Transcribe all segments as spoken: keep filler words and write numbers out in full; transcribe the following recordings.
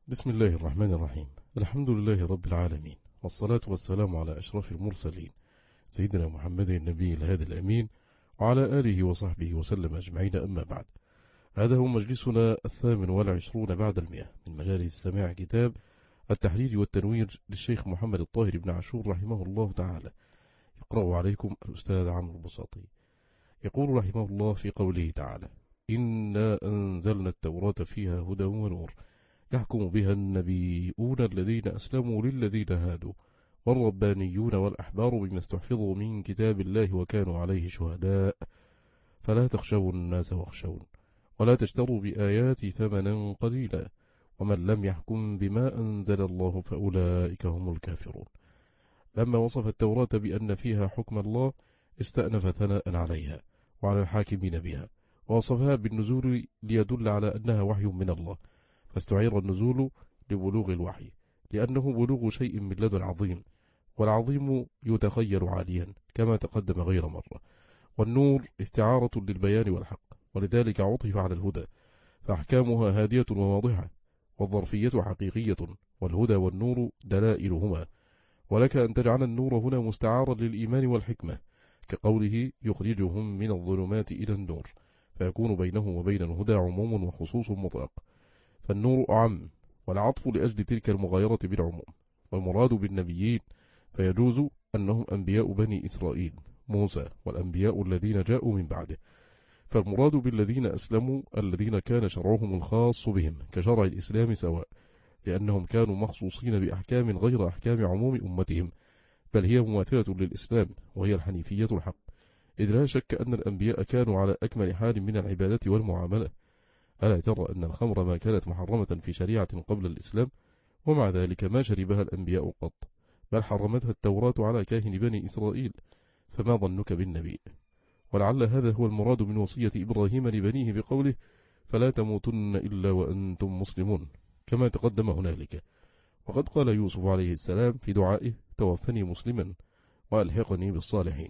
بسم الله الرحمن الرحيم. الحمد لله رب العالمين، والصلاة والسلام على أشرف المرسلين سيدنا محمد النبي الهادي الأمين وعلى آله وصحبه وسلم أجمعين، أما بعد. هذا هو مجلسنا الثامن والعشرون بعد المئة من مجالس سماع كتاب التحرير والتنوير للشيخ محمد الطاهر بن عاشور رحمه الله تعالى. يقرأ عليكم الأستاذ عمرو البساطي. يقول رحمه الله في قوله تعالى: إنا أنزلنا التوراة فيها هدى ونور يحكم بها النبيون الذين أسلموا للذين هادوا والربانيون والأحبار بما استحفظوا من كتاب الله وكانوا عليه شهداء فلا تخشوا الناس واخشون ولا تشتروا بآياتي ثمنا قليلا ومن لم يحكم بما أنزل الله فأولئك هم الكافرون. لما وصف التوراة بأن فيها حكم الله استأنف ثناء عليها وعلى الحاكمين بها، ووصفها بالنزول ليدل على أنها وحي من الله، فاستعير النزول لبلوغ الوحي لأنه بلوغ شيء من لدن عظيم، والعظيم يتخير عاليا كما تقدم غير مرة، والنور استعارة للبيان والحق، ولذلك عطف على الهدى، فأحكامها هادية وواضحة، والظرفية حقيقية، والهدى والنور دلائلهما. ولك أن تجعل النور هنا مستعارا للإيمان والحكمة، كقوله يخرجهم من الظلمات إلى النور، فيكون بينه وبين الهدى عموم وخصوص مطلق، فالنور أعم، والعطف لأجل تلك المغايرة بالعموم. والمراد بالنبيين فيجوز أنهم أنبياء بني إسرائيل موسى والأنبياء الذين جاءوا من بعده، فالمراد بالذين أسلموا الذين كان شرعهم الخاص بهم كشرع الإسلام سواء، لأنهم كانوا مخصوصين بأحكام غير أحكام عموم أمتهم، بل هي مماثلة للإسلام وهي الحنيفية الحق، إذ لا شك أن الأنبياء كانوا على أكمل حال من العبادة والمعاملة. ألا ترى أن الخمر ما كانت محرمة في شريعة قبل الإسلام، ومع ذلك ما شربها الأنبياء قط، بل حرمتها التوراة على كاهن بني إسرائيل، فما ظنك بالنبي؟ ولعل هذا هو المراد من وصية إبراهيم لبنيه بقوله: فلا تموتن إلا وأنتم مسلمون، كما تقدم هنالك. وقد قال يوسف عليه السلام في دعائه: توفني مسلما وألحقني بالصالحين.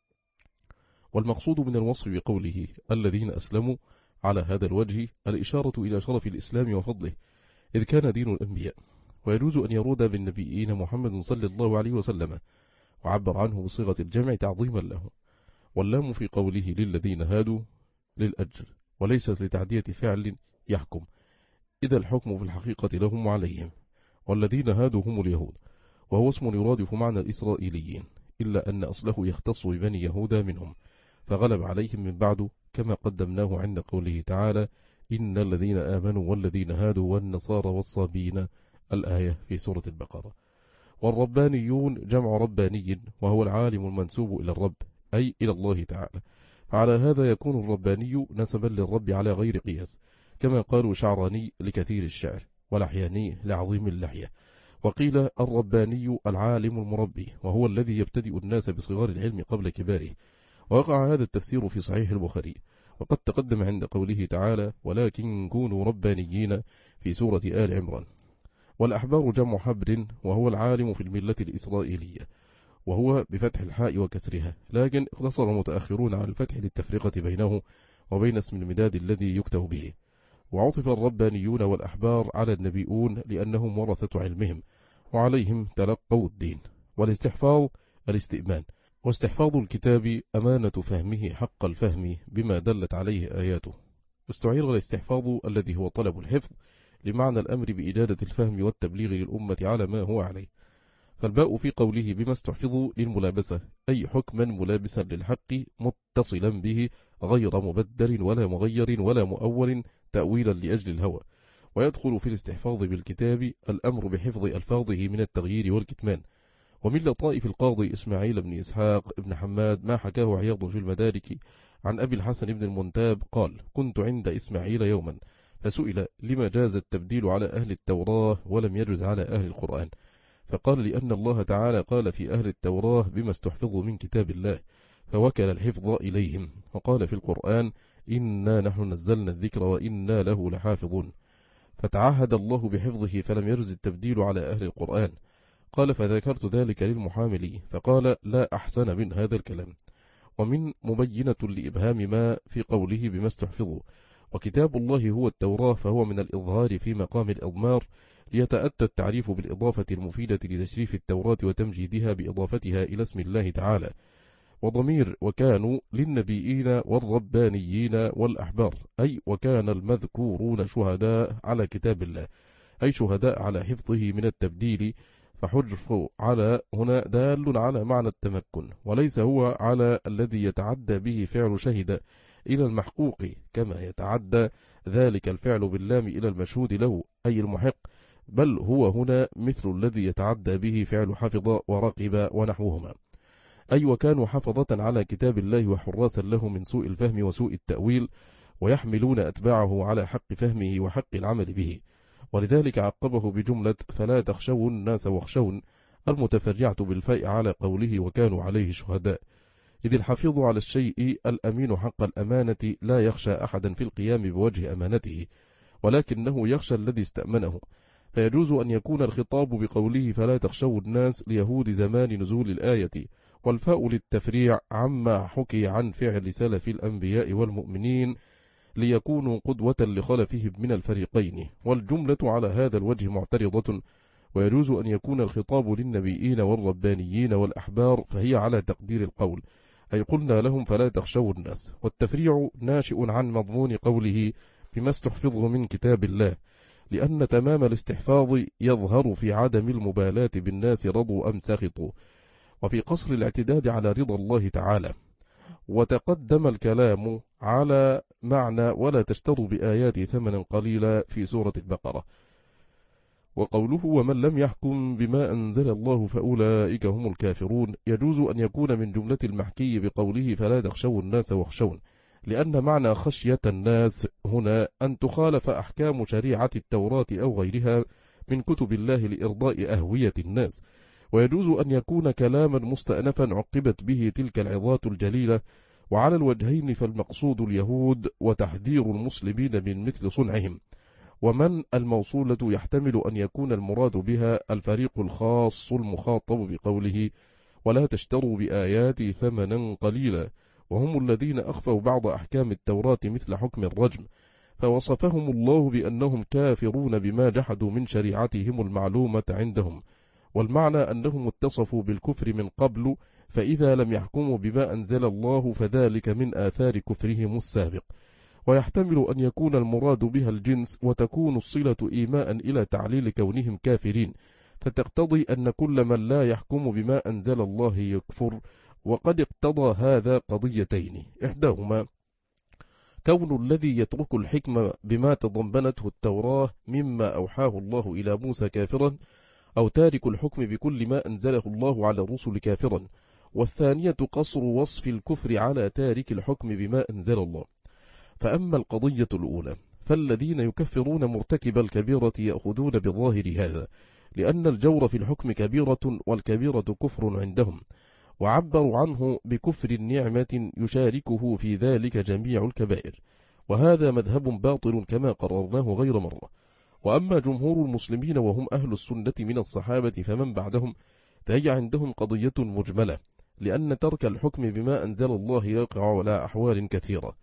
والمقصود من الوصف بقوله الذين أسلموا على هذا الوجه الإشارة إلى شرف الإسلام وفضله، إذ كان دين الأنبياء، ويجوز أن يرود بالنبيين محمد صلى الله عليه وسلم، وعبر عنه بصيغة الجمع تعظيما له. واللام في قوله للذين هادوا للأجر، وليست لتعدية فعل يحكم، إذا الحكم في الحقيقة لهم وعليهم، والذين هادوا هم اليهود، وهو اسم يرادف معنى الإسرائيليين، إلا أن أصله يختص ببني يهودا منهم، فغلب عليهم من بعد، كما قدمناه عند قوله تعالى: إن الذين آمنوا والذين هادوا والنصارى والصابين، الآية في سورة البقرة. والربانيون جمع رباني، وهو العالم المنسوب إلى الرب، أي إلى الله تعالى، فعلى هذا يكون الرباني نسبا للرب على غير قياس، كما قالوا شعراني لكثير الشعر، ولحياني لعظيم اللحية. وقيل الرباني العالم المربي، وهو الذي يبتدئ الناس بصغار العلم قبل كباره، وقع هذا التفسير في صحيح البخاري، وقد تقدم عند قوله تعالى: ولكن كونوا ربانيين في سورة آل عمران. والأحبار جمع حبر، وهو العالم في الملة الإسرائيلية، وهو بفتح الحاء وكسرها، لكن اقتصر المتأخرون على الفتح للتفرقة بينه وبين اسم المداد الذي يكتب به. وعطف الربانيون والأحبار على النبيون لأنهم ورثة علمهم، وعليهم تلقوا الدين. والاستحفاظ الاستئمان، واستحفاظ الكتاب أمانة فهمه حق الفهم بما دلت عليه آياته. استعير الاستحفاظ الذي هو طلب الحفظ لمعنى الأمر بإجادة الفهم والتبليغ للأمة على ما هو عليه، فالباء في قوله بما استحفظوا للملابسة، أي حكما ملابسا للحق متصلا به غير مبدل ولا مغير ولا مؤول تأويلا لأجل الهوى. ويدخل في الاستحفاظ بالكتاب الأمر بحفظ ألفاظه من التغيير والكتمان. ومن لطائف القاضي إسماعيل بن إسحاق بن حماد ما حكاه عياض في المدارك عن أبي الحسن بن المنتاب قال: كنت عند إسماعيل يوما فسئل لما جاز التبديل على أهل التوراة ولم يجز على أهل القرآن، فقال: لأن الله تعالى قال في أهل التوراة بما استحفظوا من كتاب الله، فوكل الحفظ إليهم، وقال في القرآن: إنا نحن نزلنا الذكر وإنا له لحافظون، فتعهد الله بحفظه فلم يجز التبديل على أهل القرآن. قال: فذكرت ذلك للمحاملي فقال: لا أحسن من هذا الكلام. ومن مبينة لإبهام ما في قوله بما استحفظوا، وكتاب الله هو التوراة، فهو من الإظهار في مقام الإضمار ليتأتى التعريف بالإضافة المفيدة لتشريف التوراة وتمجيدها بإضافتها إلى اسم الله تعالى. وضمير وكانوا للنبيين والربانيين والأحبار، أي وكان المذكورون شهداء على كتاب الله، أي شهداء على حفظه من التبديل، فحرف على هنا دال على معنى التمكن، وليس هو على الذي يتعدى به فعل شهد إلى المحقوق، كما يتعدى ذلك الفعل باللام إلى المشهود له أي المحق، بل هو هنا مثل الذي يتعدى به فعل حفظ ورقب ونحوهما، أي وكانوا حفظة على كتاب الله وحراسا له من سوء الفهم وسوء التأويل، ويحملون أتباعه على حق فهمه وحق العمل به. ولذلك عقبه بجملة فلا تخشوا الناس واخشون المتفرعة بالفاء على قوله وكانوا عليه شهداء، إذ الحفيظ على الشيء الأمين حق الأمانة لا يخشى أحدا في القيام بوجه أمانته، ولكنه يخشى الذي استأمنه، فيجوز أن يكون الخطاب بقوله فلا تخشوا الناس ليهود زمان نزول الآية، والفاء للتفريع عما حكي عن فعل سلف الأنبياء والمؤمنين ليكونوا قدوة لخلفهم من الفريقين، والجملة على هذا الوجه معترضة، ويجوز أن يكون الخطاب للنبيين والربانيين والأحبار، فهي على تقدير القول، أي قلنا لهم فلا تخشوا الناس، والتفريع ناشئ عن مضمون قوله بما استحفظه من كتاب الله، لأن تمام الاستحفاظ يظهر في عدم المبالاة بالناس رضوا أم سخطوا، وفي قصر الاعتداد على رضا الله تعالى. وتقدم الكلام على معنى ولا تشتروا بآيات ثمنا قليلا في سورة البقرة. وقوله ومن لم يحكم بما أنزل الله فأولئك هم الكافرون يجوز أن يكون من جملة المحكي بقوله فلا تخشوا الناس واخشون، لأن معنى خشية الناس هنا أن تخالف أحكام شريعة التوراة أو غيرها من كتب الله لإرضاء أهوية الناس، ويجوز أن يكون كلاما مستأنفا عقبت به تلك العظات الجليلة، وعلى الوجهين فالمقصود اليهود وتحذير المسلمين من مثل صنعهم. ومن الموصولة يحتمل أن يكون المراد بها الفريق الخاص المخاطب بقوله ولا تشتروا بآياتي ثمنا قليلا، وهم الذين أخفوا بعض أحكام التوراة مثل حكم الرجم، فوصفهم الله بأنهم كافرون بما جحدوا من شريعتهم المعلومة عندهم، والمعنى أنهم اتصفوا بالكفر من قبل، فإذا لم يحكموا بما أنزل الله فذلك من آثار كفرهم السابق. ويحتمل أن يكون المراد بها الجنس، وتكون الصلة إيماء إلى تعليل كونهم كافرين، فتقتضي أن كل من لا يحكم بما أنزل الله يكفر. وقد اقتضى هذا قضيتين، إحداهما كون الذي يترك الحكم بما تضمنته التوراة مما أوحاه الله إلى موسى كافرا، أو تارك الحكم بكل ما أنزله الله على الرسل كافرا. والثانية قصر وصف الكفر على تارك الحكم بما أنزل الله. فأما القضية الأولى فالذين يكفرون مرتكب الكبيرة يأخذون بظاهر هذا، لأن الجور في الحكم كبيرة، والكبيرة كفر عندهم، وعبروا عنه بكفر النعمة يشاركه في ذلك جميع الكبائر، وهذا مذهب باطل كما قررناه غير مرة. وأما جمهور المسلمين وهم أهل السنة من الصحابة فمن بعدهم، فهي عندهم قضية مجملة، لأن ترك الحكم بما أنزل الله يقع على أحوال كثيرة،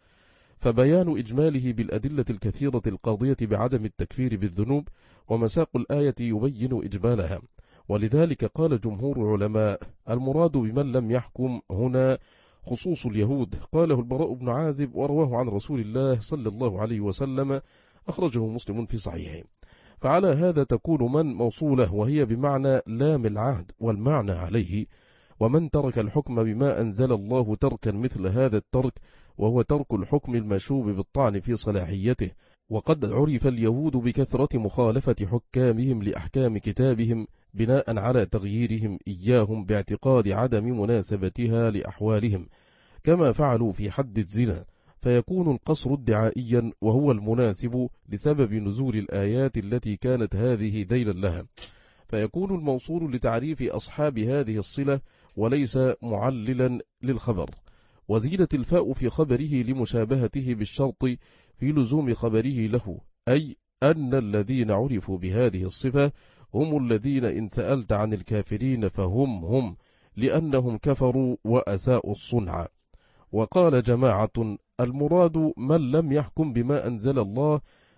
فبيان إجماله بالأدلة الكثيرة القاضية بعدم التكفير بالذنوب، ومساق الآية يبين إجمالها. ولذلك قال جمهور العلماء المراد بمن لم يحكم هنا خصوص اليهود، قاله البراء بن عازب ورواه عن رسول الله صلى الله عليه وسلم، أخرجه مسلم في صحيحه. فعلى هذا تكون من موصولة، وهي بمعنى لام العهد، والمعنى عليه ومن ترك الحكم بما أنزل الله تركا مثل هذا الترك، وهو ترك الحكم المشوب بالطعن في صلاحيته. وقد عرف اليهود بكثرة مخالفة حكامهم لأحكام كتابهم بناء على تغييرهم إياهم باعتقاد عدم مناسبتها لأحوالهم، كما فعلوا في حد الزنا، فيكون القصر ادعائيا وهو المناسب لسبب نزول الآيات التي كانت هذه ذيلا لها، فيكون الموصول لتعريف أصحاب هذه الصلة وليس معللا للخبر. وزيدت الفاء في خبره لمشابهته بالشرط في لزوم خبره له، أي أن الذين عرفوا بهذه الصفة هم الذين إن سألت عن الكافرين فهم هم، لأنهم كفروا وأساءوا الصنع. وقال جماعة المراد من لم يحكم بما أنزل الله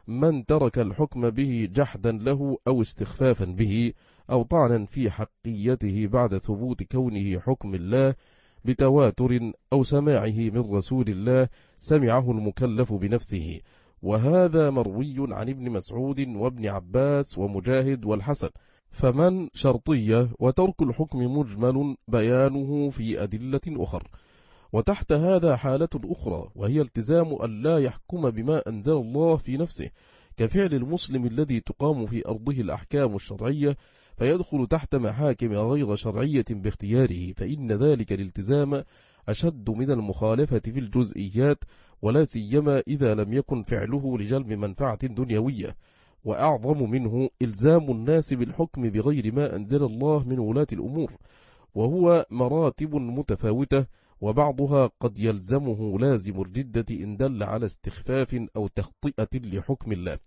من ترك الحكم به جحدا له أو استخفافا به أو طعنا في حقيته بعد ثبوت كونه حكم الله بتواتر أو سماعه من رسول الله سمعه المكلف بنفسه، وهذا مروي عن ابن مسعود وابن عباس ومجاهد والحسن. فمن شرطية وترك الحكم مجمل بيانه في أدلة أخر. وتحت هذا حالة أخرى، وهي التزام أن لا يحكم بما أنزل الله في نفسه، كفعل المسلم الذي تقام في أرضه الأحكام الشرعية فيدخل تحت محاكم غير شرعية باختياره، فإن ذلك الالتزام أشد من المخالفة في الجزئيات، ولا سيما إذا لم يكن فعله لجلب منفعة دنيوية، وأعظم منه إلزام الناس بالحكم بغير ما أنزل الله من ولاة الأمور، وهو مراتب متفاوتة، وبعضها قد يلزمه لازم الردة إن دل على استخفاف أو تخطئة لحكم الله.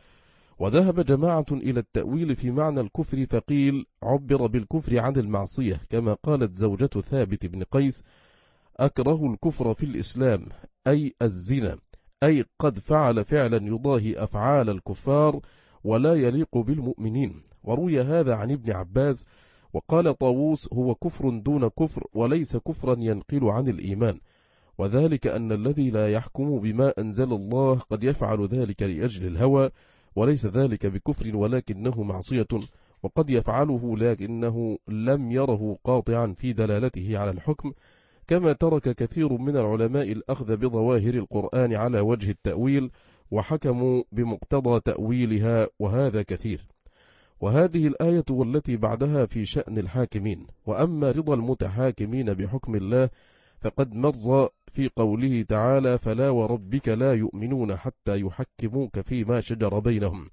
وذهب جماعة إلى التأويل في معنى الكفر، فقيل عبر بالكفر عن المعصية، كما قالت زوجة ثابت بن قيس: أكره الكفر في الإسلام، أي الزنا، أي قد فعل فعلا يضاهي أفعال الكفار ولا يليق بالمؤمنين. وروي هذا عن ابن عباس. وقال طاووس: هو كفر دون كفر، وليس كفرا ينقل عن الإيمان، وذلك أن الذي لا يحكم بما أنزل الله قد يفعل ذلك لأجل الهوى، وليس ذلك بكفر ولكنه معصية، وقد يفعله لكنه لم يره قاطعا في دلالته على الحكم، كما ترك كثير من العلماء الأخذ بظواهر القرآن على وجه التأويل وحكموا بمقتضى تأويلها، وهذا كثير. وهذه الآية والتي بعدها في شأن الحاكمين. وأما رضا المتحاكمين بحكم الله فقد مر في قوله تعالى: فلا وربك لا يؤمنون حتى يحكموك فيما شجر بينهم،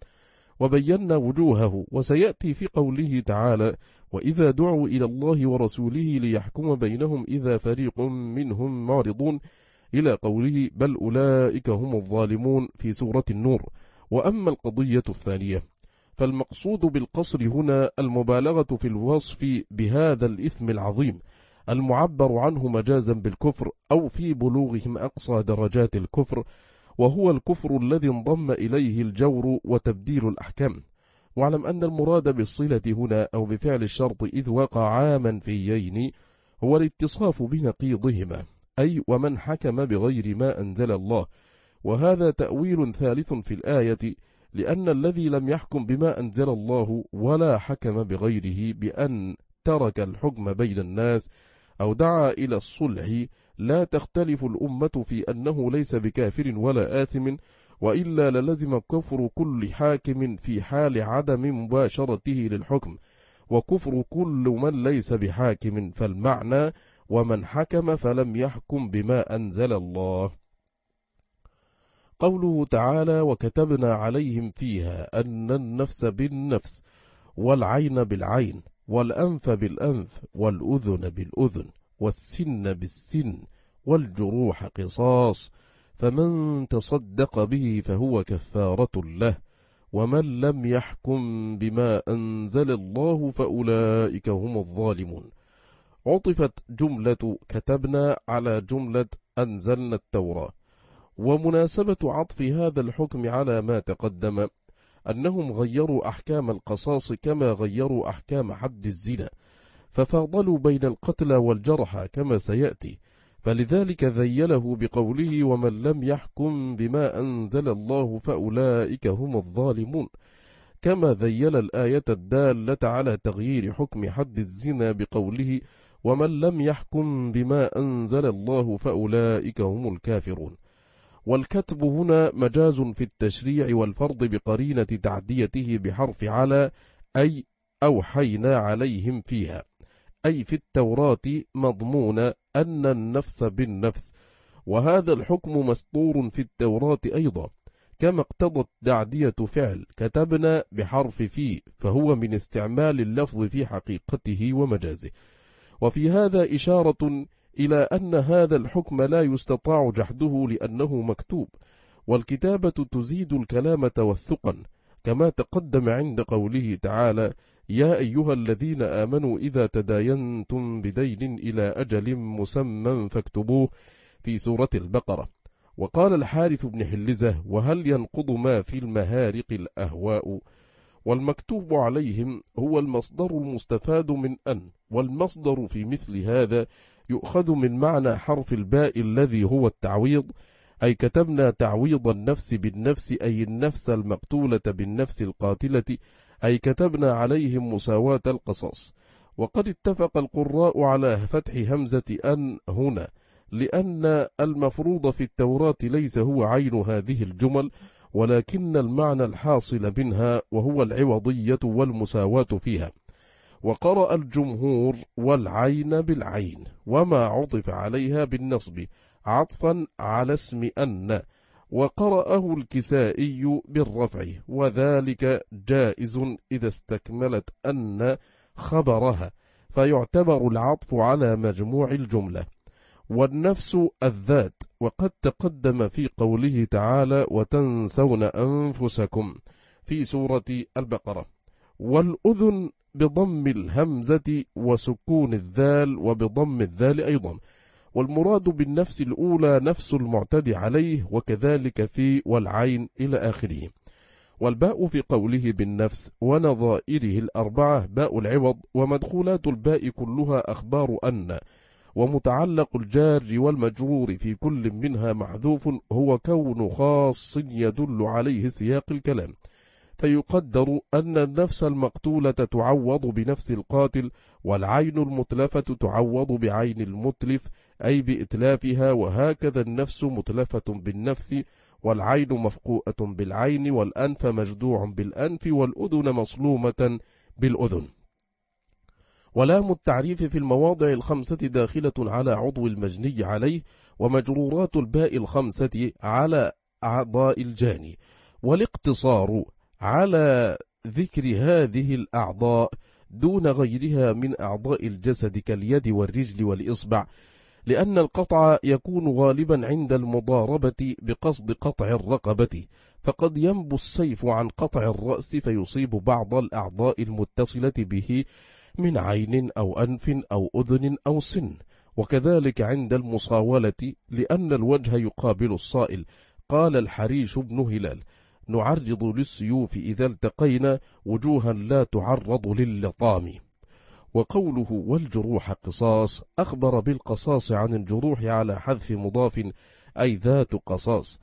وبينا وجوهه. وسيأتي في قوله تعالى: وإذا دعوا إلى الله ورسوله ليحكم بينهم إذا فريق منهم معرضون، إلى قوله: بل أولئك هم الظالمون في سورة النور. وأما القضية الثانية فالمقصود بالقصر هنا المبالغة في الوصف بهذا الإثم العظيم المعبر عنه مجازا بالكفر، أو في بلوغهم أقصى درجات الكفر، وهو الكفر الذي انضم إليه الجور وتبديل الأحكام. واعلم أن المراد بالصلة هنا أو بفعل الشرط إذ وقعا منفيين هو الاتصاف بنقيضهما، أي ومن حكم بغير ما أنزل الله. وهذا تأويل ثالث في الآية، لأن الذي لم يحكم بما أنزل الله ولا حكم بغيره بأن ترك الحكم بين الناس أو دعا إلى الصلح لا تختلف الأمة في أنه ليس بكافر ولا آثم، وإلا للزم كفر كل حاكم في حال عدم مباشرته للحكم، وكفر كل من ليس بحاكم، فالمعنى ومن حكم فلم يحكم بما أنزل الله. قوله تعالى: وكتبنا عليهم فيها أن النفس بالنفس والعين بالعين والأنف بالأنف والأذن بالأذن والسن بالسن والجروح قصاص، فمن تصدق به فهو كفارة له، ومن لم يحكم بما أنزل الله فأولئك هم الظالمون. عطفت جملة كتبنا على جملة أنزلنا التوراة. ومناسبة عطف هذا الحكم على ما تقدم أنهم غيروا أحكام القصاص كما غيروا أحكام حد الزنا، ففاضلوا بين القتلى والجرحى كما سيأتي، فلذلك ذيله بقوله: ومن لم يحكم بما أنزل الله فأولئك هم الظالمون، كما ذيل الآية الدالة على تغيير حكم حد الزنا بقوله: ومن لم يحكم بما أنزل الله فأولئك هم الكافرون. والكتب هنا مجاز في التشريع والفرض بقرينة تعديته بحرف على، أي أوحينا عليهم فيها، أي في التوراة مضمون أن النفس بالنفس، وهذا الحكم مسطور في التوراة أيضا، كما اقتضت تعدية فعل كتبنا بحرف في، فهو من استعمال اللفظ في حقيقته ومجازه. وفي هذا إشارة إلى أن هذا الحكم لا يستطاع جحده لأنه مكتوب، والكتابة تزيد الكلام توثقا، كما تقدم عند قوله تعالى: يا أيها الذين آمنوا إذا تداينتم بدين إلى أجل مسمى فاكتبوه، في سورة البقرة. وقال الحارث بن حلزة: وهل ينقض ما في المهارق الأهواء؟ والمكتوب عليهم هو المصدر المستفاد من أن، والمصدر في مثل هذا يؤخذ من معنى حرف الباء الذي هو التعويض، أي كتبنا تعويض النفس بالنفس، أي النفس المقتولة بالنفس القاتلة، أي كتبنا عليهم مساواة القصاص. وقد اتفق القراء على فتح همزة أن هنا، لأن المفروض في التوراة ليس هو عين هذه الجمل، ولكن المعنى الحاصل منها، وهو العوضية والمساواة فيها. وقرأ الجمهور والعين بالعين، وما عطف عليها بالنصب عطفا على اسم أن، وقرأه الكسائي بالرفع، وذلك جائز إذا استكملت أن خبرها، فيعتبر العطف على مجموع الجملة. والنفس الذات، وقد تقدم في قوله تعالى: وتنسون أنفسكم في سورة البقرة. والأذن بضم الهمزة وسكون الذال، وبضم الذال أيضا، والمراد بالنفس الأولى نفس المعتدي عليه، وكذلك في والعين إلى آخره. والباء في قوله بالنفس ونظائره الأربعة باء العوض، ومدخولات الباء كلها أخبار أن، ومتعلق الجار والمجرور في كل منها محذوف، هو كون خاص يدل عليه سياق الكلام، فيقدر أن النفس المقتولة تعوض بنفس القاتل، والعين المتلفة تعوض بعين المتلف، أي بإتلافها، وهكذا النفس متلفة بالنفس، والعين مفقوءة بالعين، والأنف مجدوع بالأنف، والأذن مصلومة بالأذن. ولام التعريف في المواضع الخمسة داخلة على عضو المجني عليه، ومجرورات الباء الخمسة على أعضاء الجاني، والاقتصار على ذكر هذه الأعضاء دون غيرها من أعضاء الجسد كاليد والرجل والإصبع، لأن القطع يكون غالبا عند المضاربة بقصد قطع الرقبة، فقد ينبو السيف عن قطع الرأس فيصيب بعض الأعضاء المتصلة به من عين أو أنف أو أذن أو سن، وكذلك عند المصاولة، لأن الوجه يقابل الصائل. قال الحريش بن هلال: نعرض للسيوف إذا التقينا وجوها لا تعرض للطام. وقوله والجروح قصاص أخبر بالقصاص عن الجروح على حذف مضاف، أي ذات قصاص.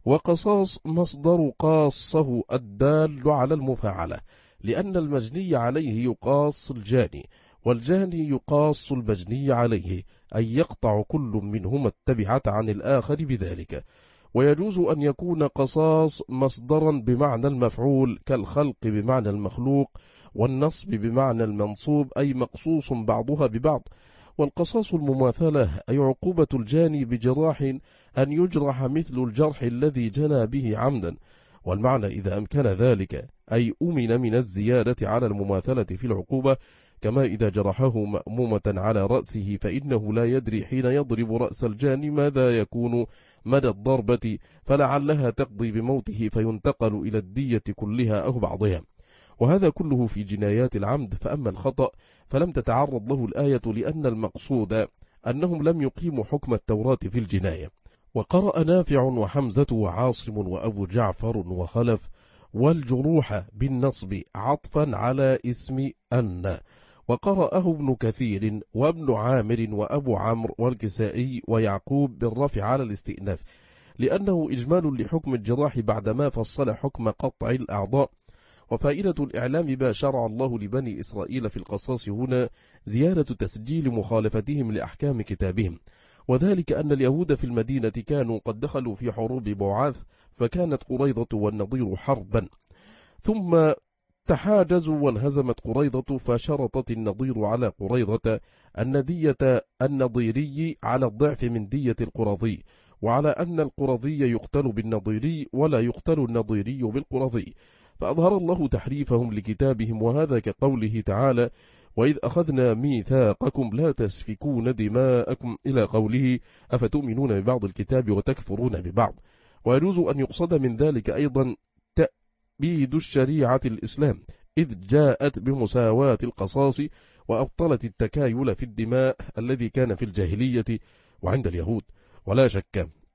وقصاص مصدر قاصه الدال على المفاعلة، لأن المجني عليه يقاص الجاني، والجاني يقاص المجني عليه، أي يقطع كل منهما التبعة عن الآخر بذلك. ويجوز أن يكون قصاص مصدرا بمعنى المفعول، كالخلق بمعنى المخلوق، والنصب بمعنى المنصوب، أي مقصوص بعضها ببعض. والقصاص المماثلة، أي عقوبة الجاني بجراح أن يجرح مثل الجرح الذي جنى به عمدا، والمعنى إذا أمكن ذلك، أي أمن من الزيادة على المماثلة في العقوبة، كما إذا جرحه مأمومة على رأسه فإنه لا يدري حين يضرب رأس الجاني ماذا يكون مدى الضربة، فلعلها تقضي بموته فينتقل إلى الدية كلها أو بعضها. وهذا كله في جنايات العمد. فأما الخطأ فلم تتعرض له الآية، لأن المقصود أنهم لم يقيموا حكم التوراة في الجناية. وقرأ نافع وحمزة وعاصم وأبو جعفر وخلف والجروح بالنصب عطفا على اسم أن، وقرأه ابن كثير وابن عامر وأبو عمرو والكسائي ويعقوب بالرفع على الاستئناف، لأنه إجمال لحكم الجراح بعدما فصل حكم قطع الأعضاء. وفائدة الإعلام ما شرع الله لبني إسرائيل في القصاص هنا زيادة تسجيل مخالفتهم لأحكام كتابهم، وذلك أن اليهود في المدينة كانوا قد دخلوا في حروب بعاث، فكانت قريظة والنضير حربا، ثم تحاجزوا وانهزمت قريظة، فشرطت النضير على قريظة أن دية النضيري على الضعف من دية القرظي، وعلى أن القرظي يقتل بالنضيري ولا يقتل النضيري بالقرظي، فأظهر الله تحريفهم لكتابهم، وهذا كقوله تعالى: وإذ أخذنا ميثاقكم لا تسفكون دماءكم، إلى قوله: أفتؤمنون ببعض الكتاب وتكفرون ببعض. ويجوز أن يقصد من ذلك أيضا تأبيد الشريعة الإسلام، إذ جاءت بمساواة القصاص وأبطلت التكايل في الدماء الذي كان في الجاهلية وعند اليهود. ولا شك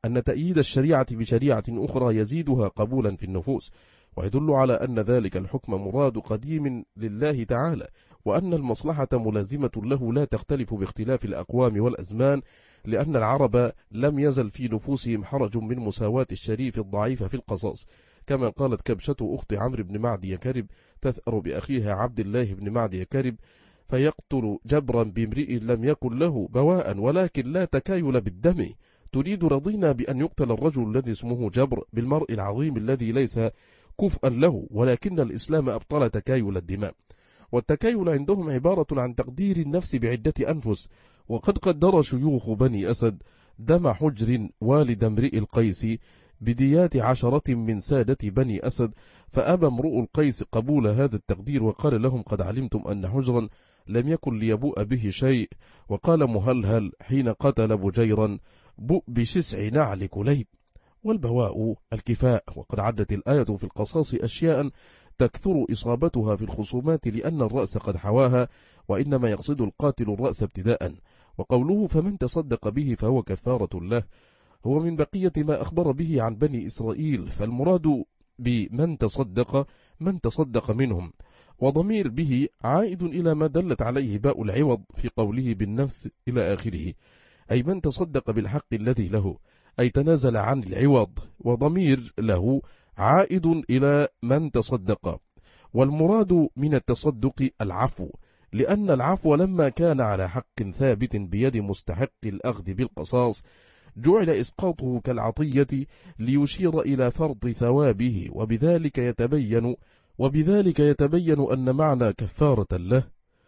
أن تأييد الشريعة بشريعة أخرى يزيدها قبولا في النفوس، ويدل على أن ذلك الحكم مراد قديم لله تعالى، وأن المصلحة ملازمة له لا تختلف باختلاف الأقوام والأزمان، لأن العرب لم يزل في نفوسهم حرج من مساواة الشريف الضعيف في القصاص، كما قالت كبشة أخت عمرو بن معدي يكرب تثأر بأخيها عبد الله بن معدي يكرب فيقتل جبرا بامرئ لم يكن له بواء ولكن لا تكايل بالدم، تريد رضينا بأن يقتل الرجل الذي اسمه جبر بالمرء العظيم الذي ليس كفءا له، ولكن الإسلام أبطل تكايل الدماء. والتكايل عندهم عبارة عن تقدير النفس بعدة أنفس، وقد قدر شيوخ بني أسد دم حجر والد امرئ القيس بديات عشرة من سادة بني أسد، فأبى امرؤ القيس قبول هذا التقدير وقال لهم قد علمتم أن حجرا لم يكن ليبوء به شيء. وقال مهلهل حين قتل بجيرا بؤ بشسع نعل كليب. والبواء الكفاء، وقد عدت الآية في القصاص أشياء تكثر إصابتها في الخصومات لأن الرأس قد حواها، وإنما يقصد القاتل الرأس ابتداء. وقوله فمن تصدق به فهو كفارة له هو من بقية ما أخبر به عن بني إسرائيل، فالمراد بمن تصدق من تصدق منهم، وضمير به عائد إلى ما دلت عليه باء العوض في قوله بالنفس إلى آخره، أي من تصدق بالحق الذي له، أي تنازل عن العوض، وضمير له عائد إلى من تصدق. والمراد من التصدق العفو، لأن العفو لما كان على حق ثابت بيد مستحق الأخذ بالقصاص جعل إسقاطه كالعطية ليشير إلى فرض ثوابه، وبذلك يتبين وبذلك يتبين أن معنى كفارة له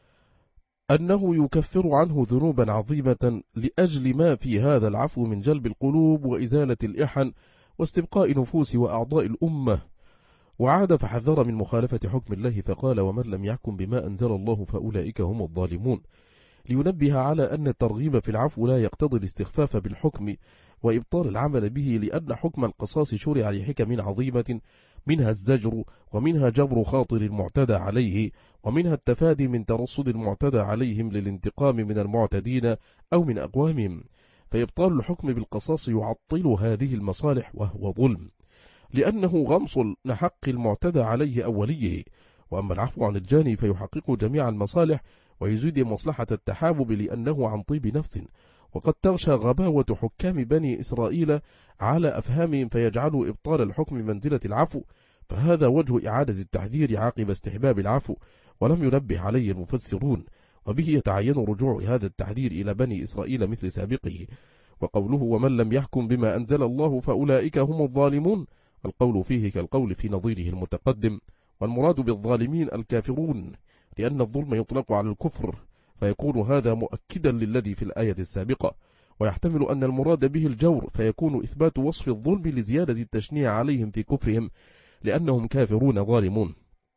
أنه يكفر عنه ذنوبا عظيمة لأجل ما في هذا العفو من جلب القلوب وإزالة الإحن واستبقاء نفوس وأعضاء الأمة. وعاد فحذر من مخالفة حكم الله فقال ومن لم يحكم بما أنزل الله فأولئك هم الظالمون، لينبه على أن الترغيب في العفو لا يقتضي الاستخفاف بالحكم وإبطال العمل به، لأن حكم القصاص شرع لحكم عظيمة، منها الزجر، ومنها جبر خاطر المعتدى عليه، ومنها التفادي من ترصد المعتدى عليهم للانتقام من المعتدين أو من أقوامهم، فإبطال الحكم بالقصاص يعطل هذه المصالح وهو ظلم، لأنه غمص لحق المعتدى عليه أوليه. وأما العفو عن الجاني فيحقق جميع المصالح ويزيد مصلحة التحابب لأنه عن طيب نفس، وقد تغشى غباوة حكام بني إسرائيل على أفهامهم فيجعلوا إبطال الحكم منزلة العفو، فهذا وجه إعادة التحذير عقب استحباب العفو، ولم ينبه عليه المفسرون، وبه يتعين رجوع هذا التحذير إلى بني إسرائيل مثل سابقه. وقوله ومن لم يحكم بما أنزل الله فأولئك هم الظالمون، القول فيه كالقول في نظيره المتقدم، والمراد بالظالمين الكافرون، لأن الظلم يطلق على الكفر، فيكون هذا مؤكدا للذي في الآية السابقة، ويحتمل أن المراد به الجور، فيكون إثبات وصف الظلم لزيادة التشنيع عليهم في كفرهم لأنهم كافرون ظالمون.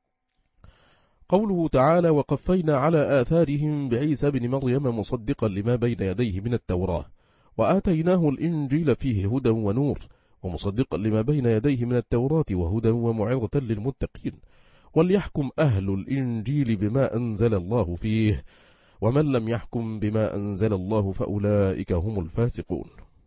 قوله تعالى وقفينا على آثارهم بعيسى بن مريم مصدقا لما بين يديه من التوراة وآتيناه الإنجيل فيه هدى ونور ومصدقا لما بين يديه من التوراة وهدى وموعظة للمتقين، وليحكم أهل الإنجيل بما أنزل الله فيه ومن لم يحكم بما أنزل الله فأولئك هم الفاسقون.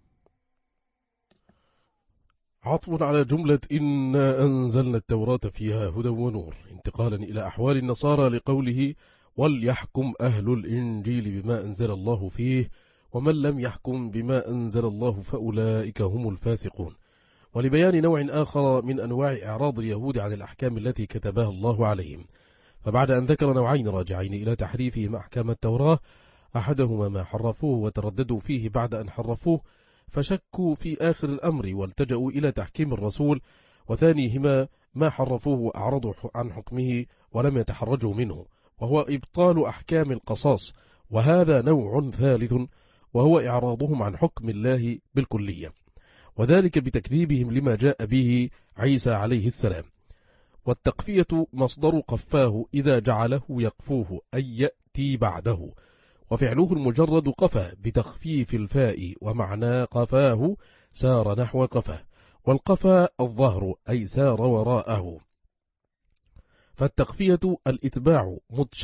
عطف على جملة إنا أنزلنا التوراة فيها هدى ونور، انتقالا إلى أحوال النصارى لقوله وليحكم أهل الإنجيل بما أنزل الله فيه ومن لم يحكم بما أنزل الله فأولئك هم الفاسقون، ولبيان نوع آخر من أنواع إعراض اليهود عن الأحكام التي كتبها الله عليهم. فبعد أن ذكر نوعين راجعين إلى تحريفهم أحكام التوراة، أحدهما ما حرفوه وترددوا فيه بعد أن حرفوه فشكوا في آخر الأمر والتجأوا إلى تحكيم الرسول، وثانيهما ما حرفوه وأعرضوا عن حكمه ولم يتحرجوا منه، وهو إبطال أحكام القصاص، وهذا نوع ثالث وهو إعراضهم عن حكم الله بالكلية، وذلك بتكذيبهم لما جاء به عيسى عليه السلام. والتقفية مصدر قفاه إذا جعله يقفوه أي يأتي بعده، وفعله المجرد قفا بتخفيف الفاء، ومعنى قفاه سار نحو قفاه، والقفا الظهر أي سار وراءه. فالتقفية الإتباع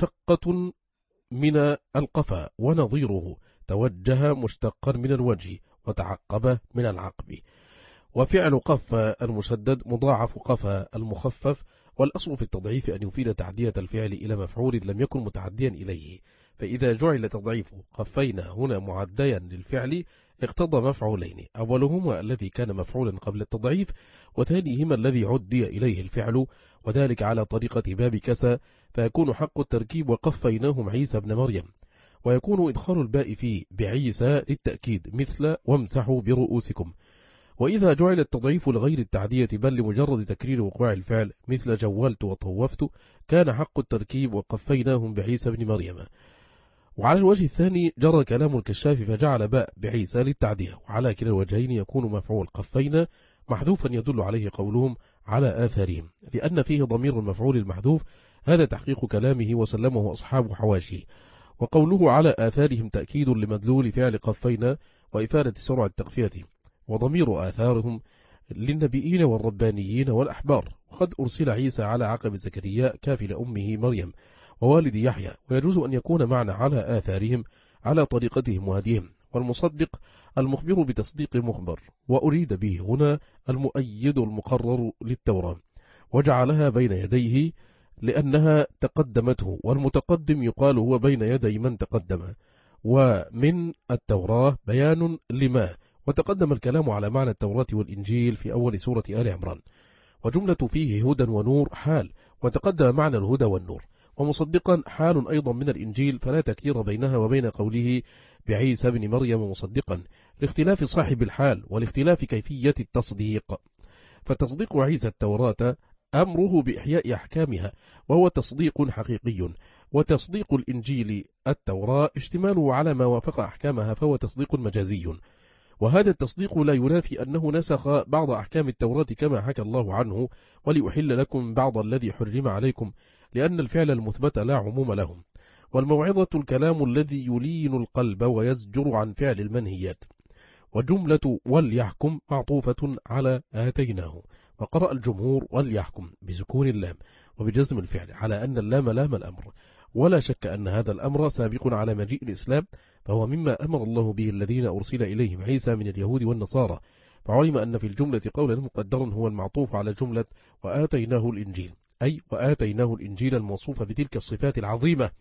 متشقة من القفا، ونظيره توجه مشتقا من الوجه، وتعقب من العقب. وفعل قف المشدد مضاعف قف المخفف، والأصل في التضعيف أن يفيد تعدية الفعل إلى مفعول لم يكن متعديا إليه، فإذا جعل تضعيف قفينا هنا معديا للفعل اقتضى مفعولين، أولهما الذي كان مفعولا قبل التضعيف، وثانيهما الذي عدي إليه الفعل، وذلك على طريقة باب كسى، فيكون حق التركيب وقفيناهم عيسى بن مريم، ويكون إدخال الباء في بعيسى للتأكيد مثل وامسحوا برؤوسكم. وإذا جعل التضعيف لغير التعدية بل لمجرد تكرير وقوع الفعل مثل جولت وطوفت، كان حق التركيب وقفيناهم بعيسى بن مريم. وعلى الوجه الثاني جرى كلام الكشاف فجعل باء بعيسى للتعدية، وعلى كلا الوجهين يكون مفعول قفينا محذوفا يدل عليه قولهم على آثارهم، لأن فيه ضمير المفعول المحذوف، هذا تحقيق كلامه وسلمه أصحاب حواشيه. وقوله على آثارهم تأكيد لمدلول فعل قفينا وإفادة سرعة تقفيته، وضمير آثارهم للنبيين والربانيين والأحبار. وقد أرسل عيسى على عقب زكريا كافل أمه مريم ووالد يحيى، ويجوز أن يكون معنى على آثارهم على طريقتهم وهديهم، والمصدق المخبر بتصديق المخبر، وأريد به هنا المؤيد المقرر للتوراة، وجعلها بين يديه لأنها تقدمته، والمتقدم يقال هو بين يدي من تقدم. ومن التوراة بيان لما، وتقدم الكلام على معنى التوراة والإنجيل في أول سورة آل عمران، وجملة فيه هدى ونور حال، وتقدم معنى الهدى والنور. ومصدقا حال أيضا من الإنجيل، فلا تكثير بينها وبين قوله بعيسى بن مريم مصدقا، لاختلاف صاحب الحال ولاختلاف كيفية التصديق. فتصديق عيسى التوراة أمره بإحياء أحكامها، وهو تصديق حقيقي، وتصديق الإنجيل التوراة اشتماله على ما وافق أحكامها، فهو تصديق مجازي. وهذا التصديق لا ينافي أنه نسخ بعض أحكام التوراة كما حكى الله عنه ولأحل لكم بعض الذي حرم عليكم، لأن الفعل المثبت لا عموم لهم. والموعظة الكلام الذي يلين القلب ويزجر عن فعل المنهيات. وجملة وليحكم معطوفة على آتيناه، وقرأ الجمهور وليحكم بسكون اللام وبجزم الفعل على أن اللام لام الأمر، ولا شك أن هذا الأمر سابق على مجيء الإسلام، فهو مما أمر الله به الذين أرسل إليهم عيسى من اليهود والنصارى، فعلم أن في الجملة قولا مقدرا هو المعطوف على جملة وآتيناه الإنجيل، أي وآتيناه الإنجيل الموصوف بتلك الصفات العظيمة.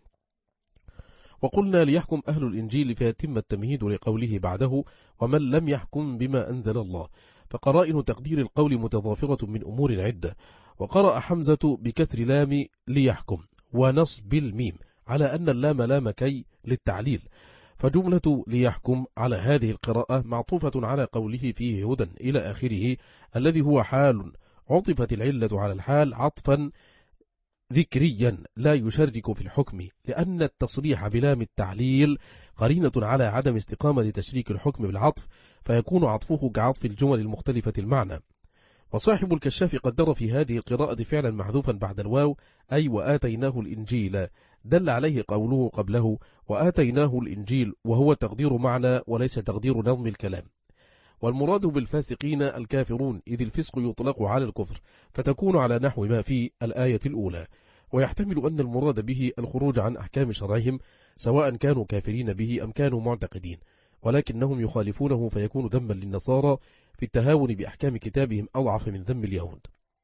وقلنا ليحكم أهل الإنجيل فيتم التمهيد لقوله بعده ومن لم يحكم بما أنزل الله، فقرائن تقدير القول متضافرة من أمور عدة. وقرأ حمزة بكسر لام ليحكم ونصب الميم على أن اللام لام كي للتعليل، فجملة ليحكم على هذه القراءة معطوفة على قوله فيه هدى إلى آخره الذي هو حال، عطفت العلة على الحال عطفا ذكريا لا يشرك في الحكم، لأن التصريح بلام التعليل قرينة على عدم استقامة تشريك الحكم بالعطف، فيكون عطفه كعطف الجمل المختلفة المعنى. وصاحب الكشاف قدر في هذه القراءة فعلا محذوفا بعد الواو، أي وآتيناه الإنجيل، دل عليه قوله قبله وآتيناه الإنجيل، وهو تقدير معنى وليس تقدير نظم الكلام. والمراد بالفاسقين الكافرون، إذ الفسق يطلق على الكفر، فتكون على نحو ما في الآية الأولى. ويحتمل أن المراد به الخروج عن أحكام شرعهم، سواء كانوا كافرين به أم كانوا معتقدين، ولكنهم يخالفونه، فيكون ذما للنصارى في التهاون بأحكام كتابهم أضعف من ذم اليهود.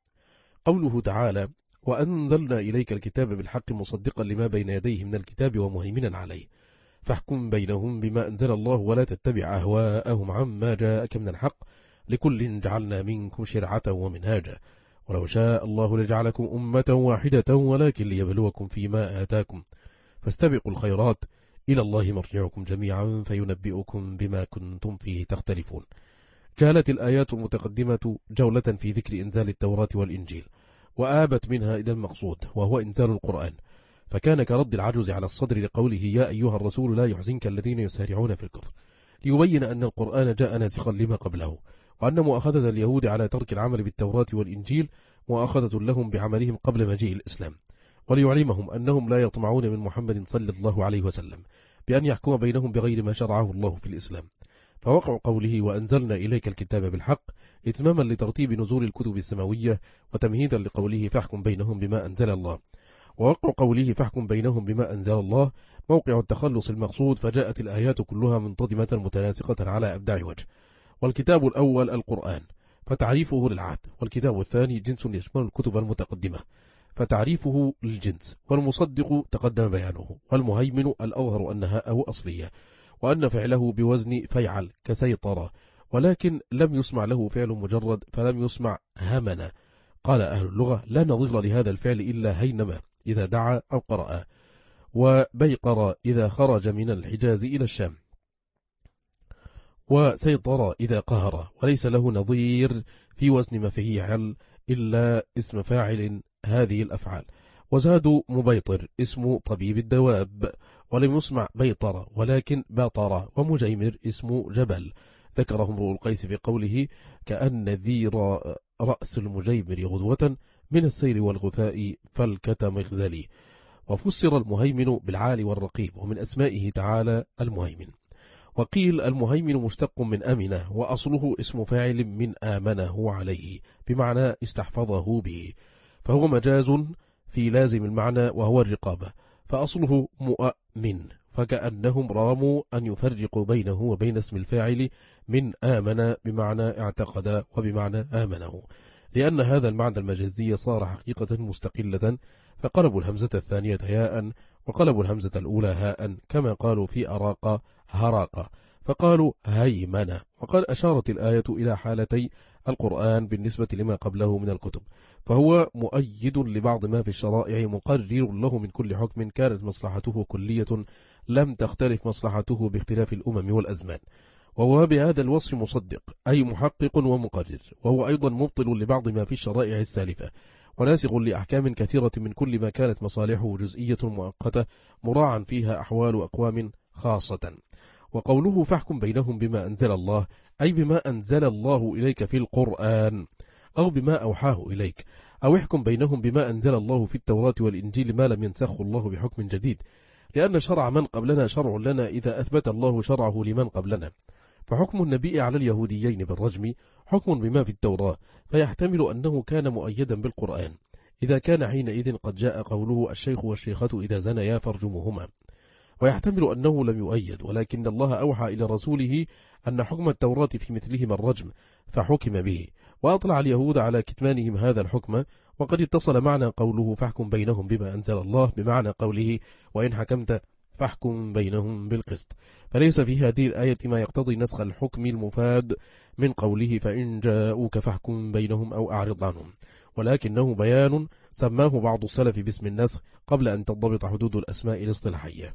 قوله تعالى وأنزلنا إليك الكتاب بالحق مصدقا لما بين يديه من الكتاب ومهيمنا عليه، فاحكم بينهم بما أنزل الله ولا تتبع أهواءهم عما جاءك من الحق، لكل جعلنا منكم شرعة ومنهاجا، ولو شاء الله لجعلكم أمة واحدة ولكن ليبلوكم فيما آتاكم، فاستبقوا الخيرات إلى الله مرجعكم جميعا فينبئكم بما كنتم فيه تختلفون. جالت الآيات المتقدمة جولة في ذكر إنزال التوراة والإنجيل، وآبت منها إلى المقصود وهو إنزال القرآن، فكان كرد العجز على الصدر لقوله يا أيها الرسول لا يحزنك الذين يسارعون في الكفر، ليبين أن القرآن جاء ناسخا لما قبله، وأن مؤاخذة اليهود على ترك العمل بالتوراة والإنجيل مؤاخذة لهم بعملهم قبل مجيء الإسلام، وليعلمهم أنهم لا يطمعون من محمد صلى الله عليه وسلم بأن يحكم بينهم بغير ما شرعه الله في الإسلام. فوقع قوله وأنزلنا إليك الكتاب بالحق إتماما لترتيب نزول الكتب السماوية، وتمهيدا لقوله فاحكم بينهم بما أنزل الله. ووقع قوله فاحكم بينهم بما أنزل الله موقع التخلص المقصود، فجاءت الآيات كلها منتظمة متناسقة على أبدع وجه. والكتاب الأول القرآن فتعريفه للعهد، والكتاب الثاني جنس يشمل الكتب المتقدمة فتعريفه للجنس، والمصدق تقدم بيانه، والمهيمن الأظهر أن هاءه أصلية وأن فعله بوزن فيعل كسيطرة، ولكن لم يسمع له فعل مجرد فلم يسمع همنا. قال أهل اللغة لا نظير لهذا الفعل إلا هينما إذا دعا أو قرأ، وبيقر إذا خرج من الحجاز إلى الشام، وسيطر إذا قهر، وليس له نظير في وزن مفعول إلا اسم فاعل هذه الأفعال. وزاد مبيطر اسم طبيب الدواب، ولم يسمع بيطر ولكن باطر، ومجيمر اسم جبل ذكره امرؤ القيس في قوله كأن ذي رأس المجيمر غدوة من السير والغثاء فالكتمغزلي. وفسر المهيمن بالعالي والرقيب، ومن أسمائه تعالى المهيمن. وقيل المهيمن مشتق من أمنه، وأصله اسم فاعل من آمنه عليه بمعنى استحفظه به، فهو مجاز في لازم المعنى وهو الرقابة، فأصله مؤمن، فكأنهم راموا أن يفرقوا بينه وبين اسم الفاعل من آمن بمعنى اعتقد وبمعنى آمنه، لأن هذا المعنى المجازي صار حقيقة مستقلة، فقلبوا الهمزة الثانية ياء وقلبوا الهمزة الأولى هاء، كما قالوا في أراق هراق فقالوا هيمنة. وقد أشارت الآية إلى حالتي القرآن بالنسبة لما قبله من الكتب، فهو مؤيد لبعض ما في الشرائع، مقرر له من كل حكم كانت مصلحته كلية لم تختلف مصلحته باختلاف الأمم والأزمان، وهو بهذا الوصف مصدق أي محقق ومقرر، وهو أيضا مبطل لبعض ما في الشرائع السالفة، وناسخ لأحكام كثيرة من كل ما كانت مصالحه جزئية مؤقتة مراعا فيها أحوال أقوام خاصة. وقوله فاحكم بينهم بما أنزل الله أي بما أنزل الله إليك في القرآن أو بما أوحاه إليك، أو احكم بينهم بما أنزل الله في التوراة والإنجيل ما لم ينسخه الله بحكم جديد، لأن شرع من قبلنا شرع لنا إذا أثبت الله شرعه لمن قبلنا. فحكم النبي على اليهوديين بالرجم حكم بما في التوراة، فيحتمل أنه كان مؤيدا بالقرآن إذا كان حينئذ قد جاء قوله الشيخ والشيخة إذا زنيا فارجموهما، ويحتمل أنه لم يؤيد، ولكن الله أوحى إلى رسوله أن حكم التوراة في مثلهما الرجم فحكم به، وأطلع اليهود على كتمانهم هذا الحكم. وقد اتصل معنى قوله فاحكم بينهم بما أنزل الله بمعنى قوله وإن حكمت فاحكم بينهم بالقسط، فليس في هذه الآية ما يقتضي نسخ الحكم المفاد من قوله فإن جاءوك فاحكم بينهم أو أعرض عنهم، ولكنه بيان سماه بعض السلف باسم النسخ قبل أن تضبط حدود الأسماء الاصطلاحية.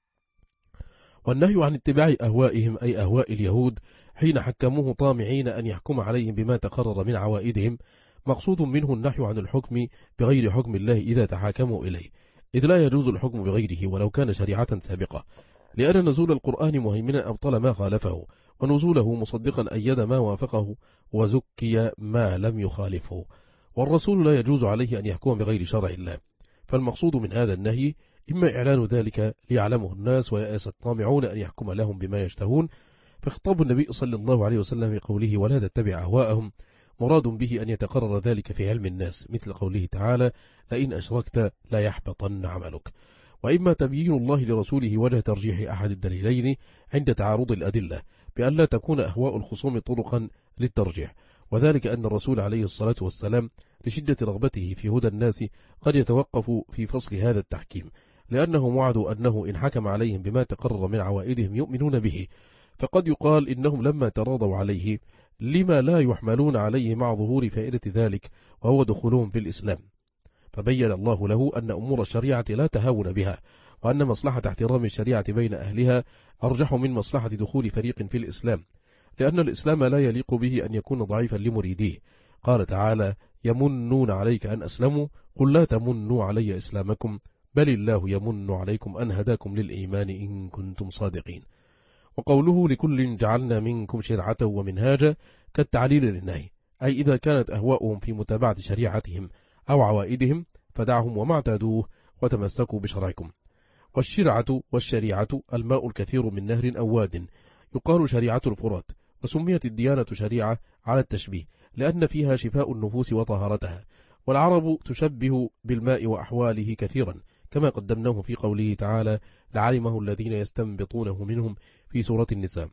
والنهي عن اتباع أهوائهم أي أهواء اليهود حين حكموه طامعين أن يحكم عليهم بما تقرر من عوائدهم، مقصود منه النهي عن الحكم بغير حكم الله إذا تحاكموا إليه، إذ لا يجوز الحكم بغيره ولو كان شريعة سابقة، لأن نزول القرآن مهيمنا أبطل ما خالفه، ونزوله مصدقا أيد ما وافقه، وزكي ما لم يخالفه، والرسول لا يجوز عليه أن يحكم بغير شرع الله. فالمقصود من هذا النهي إما إعلان ذلك ليعلمه الناس ويأس الطامعون أن يحكم لهم بما يشتهون، فخطاب النبي صلى الله عليه وسلم بقوله ولا تتبع أهواءهم مراد به أن يتقرر ذلك في علم الناس، مثل قوله تعالى لئن أشركت لا يحبطن عملك. وإما تبيين الله لرسوله وجه ترجيح أحد الدليلين عند تعارض الأدلة بأن لا تكون أهواء الخصوم طرقا للترجيح، وذلك أن الرسول عليه الصلاة والسلام لشدة رغبته في هدى الناس قد يتوقف في فصل هذا التحكيم، لأنه وعد أنه إن حكم عليهم بما تقرر من عوائدهم يؤمنون به، فقد يقال إنهم لما تراضوا عليه لما لا يحملون عليه مع ظهور فائدة ذلك وهو دخولهم في الإسلام، فبين الله له أن أمور الشريعة لا تهاون بها، وأن مصلحة احترام الشريعة بين أهلها أرجح من مصلحة دخول فريق في الإسلام، لأن الإسلام لا يليق به أن يكون ضعيفا لمريديه. قال تعالى يمنون عليك أن أسلموا قل لا تمنوا علي إسلامكم بل الله يمن عليكم أن هداكم للإيمان إن كنتم صادقين. وقوله لكل جعلنا منكم شرعة ومنهاجا كالتعليل للنهي، أي إذا كانت أهواؤهم في متابعة شريعتهم أو عوائدهم فدعهم وما اعتادوه وتمسكوا بشرعكم. والشرعة والشريعة الماء الكثير من نهر أو واد، يقال شريعة الفرات، وسميت الديانة شريعة على التشبيه لأن فيها شفاء النفوس وطهارتها، والعرب تشبه بالماء وأحواله كثيرا كما قدمناه في قوله تعالى لعلمه الذين يستنبطونه منهم في سورة النساء.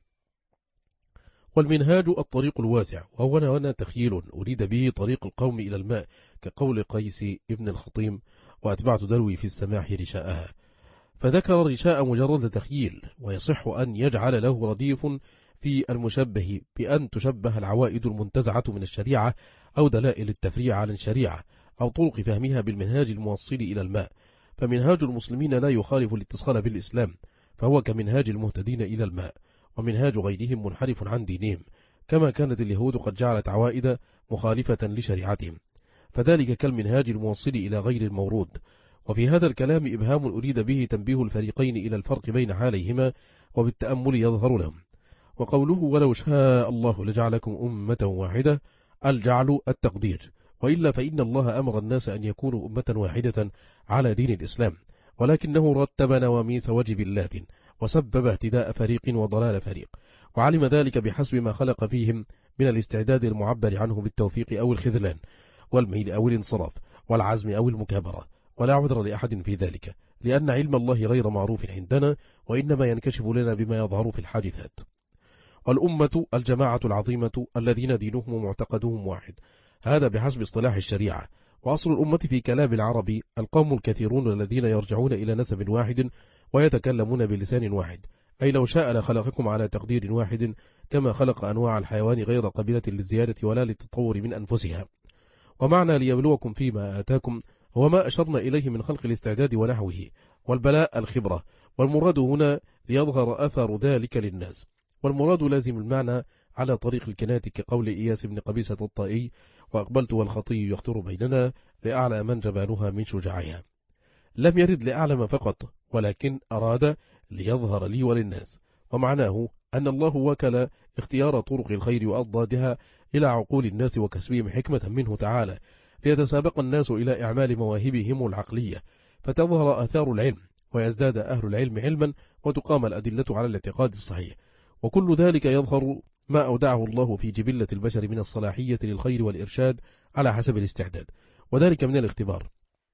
والمنهاج الطريق الواسع، وهو هنا تخيل أريد به طريق القوم إلى الماء كقول قيس ابن الخطيم وأتبعت دلوي في السماح رشاءها، فذكر رشاء مجرد تخيل، ويصح أن يجعل له رديف في المشبه بأن تشبه العوائد المنتزعة من الشريعة أو دلائل التفريع عن الشريعة أو طرق فهمها بالمنهاج الموصل إلى الماء. فمنهاج المسلمين لا يخالف الاتصال بالإسلام، فهو كمنهاج المهتدين إلى الماء، ومنهاج غيرهم منحرف عن دينهم، كما كانت اليهود قد جعلت عوائد مخالفة لشريعتهم، فذلك كالمنهاج الموصل إلى غير المورود. وفي هذا الكلام إبهام أريد به تنبيه الفريقين إلى الفرق بين حاليهما، وبالتأمل يظهر لهم. وقوله ولو شاء الله لجعلكم أمة واحدة، الجعل التقدير، وإلا فإن الله أمر الناس أن يكونوا أمة واحدة على دين الإسلام، ولكنه رتب نواميس وجبلات وسبب اهتداء فريق وضلال فريق، وعلم ذلك بحسب ما خلق فيهم من الاستعداد المعبر عنه بالتوفيق أو الخذلان، والميل أو الانصراف، والعزم أو المكابرة، ولا عذر لأحد في ذلك، لأن علم الله غير معروف عندنا، وإنما ينكشف لنا بما يظهر في الحادثات. والأمة الجماعة العظيمة الذين دينهم ومعتقدهم واحد، هذا بحسب اصطلاح الشريعة. وأصل الأمة في كلام العرب القوم الكثيرون الذين يرجعون إلى نسب واحد ويتكلمون بلسان واحد، أي لو شاء لخلقكم على تقدير واحد، كما خلق أنواع الحيوان غير قابلة للزيادة ولا للتطور من أنفسها. ومعنى ليبلوكم فيما آتاكم هو ما أشرنا إليه من خلق الاستعداد ونحوه، والبلاء الخبرة، والمراد هنا ليظهر أثر ذلك للناس. والمراد لازم المعنى على طريق الكناة كقول إياس بن قبيسة الطائي وأقبلت والخطي يخطر بيننا لأعلى من جبالها من شجاعها. لم يرد لأعلم فقط، ولكن أراد ليظهر لي وللناس، ومعناه أن الله وكل اختيار طرق الخير وأضدادها إلى عقول الناس وكسبهم حكمة منه تعالى، ليتسابق الناس إلى إعمال مواهبهم العقلية، فتظهر آثار العلم، ويزداد أهل العلم علما، وتقام الأدلة على الاعتقاد الصحيح. وكل ذلك يظهر ما أودعه الله في جبلة البشر من الصلاحية للخير والإرشاد على حسب الاستعداد، وذلك من الاختبار.